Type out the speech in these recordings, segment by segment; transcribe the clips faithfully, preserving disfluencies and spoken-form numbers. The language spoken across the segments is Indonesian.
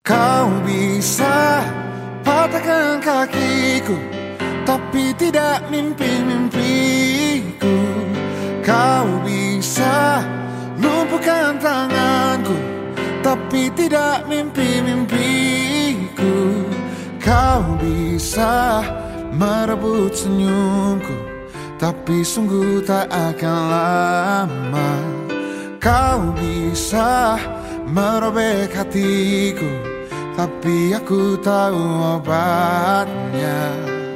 Kau bisa patahkan kakiku, tapi tidak mimpi-mimpiku. Kau bisa lumpuhkan tanganku, tapi tidak mimpi-mimpiku. Kau bisa merebut senyumku, tapi sungguh tak akan lama. Kau bisa merobek hatiku, tapi aku tahu obatnya.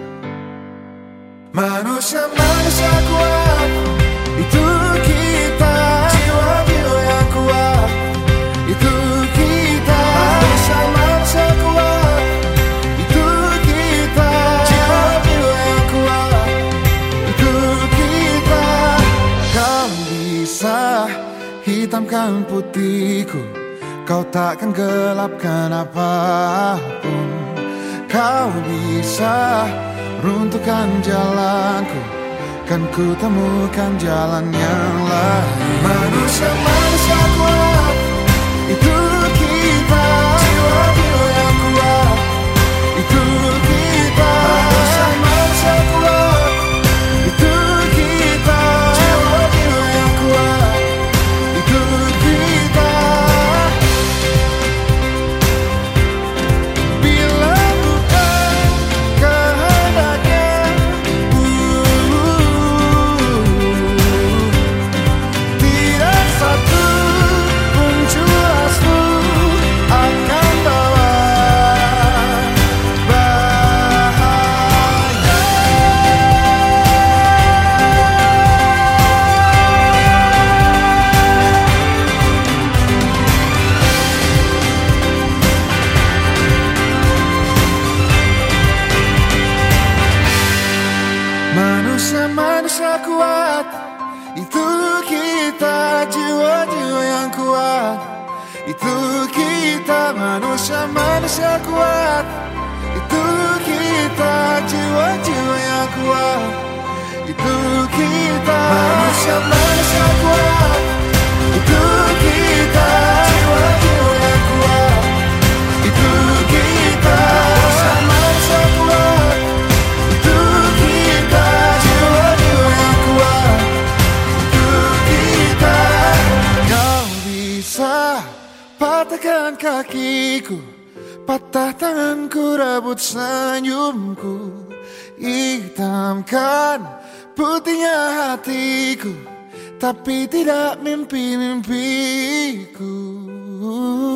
Manusia-manusia kuat, itu kita. Jiwa-jiwa yang kuat, itu kita. Manusia-manusia kuat, itu kita. Jiwa-jiwa yang kuat, itu kita. Kau bisa hitamkan putihku, kau takkan gelapkan apapun. Kau bisa runtuhkan jalanku, kan ku temukan jalan yang lain. Manusia-manusia kuat, itu kita. Jiwa-jiwa yang kuat, itu kita. Manusia-manusia kuat, itu kita. Jiwa-jiwa yang kuat, itu kita. Manusia-manusia kuat, itu kita. Jiwa-jiwa yang kuat, itu kita. Manusia-manusia kuat, itu kita. Jiwa-jiwa yang kuat, itu kita. Manusia-manusia kuat, itu kita. Jiwa-jiwa yang kuat, itu kita. Manusia-manusia kuat, itu kita. Jiwa-jiwa yang kuat, itu kita. Kau bisa patahkan kakiku, patah tanganku, rebut senyumku, hitamkan putihnya hatiku, tapi tidak mimpi-mimpiku.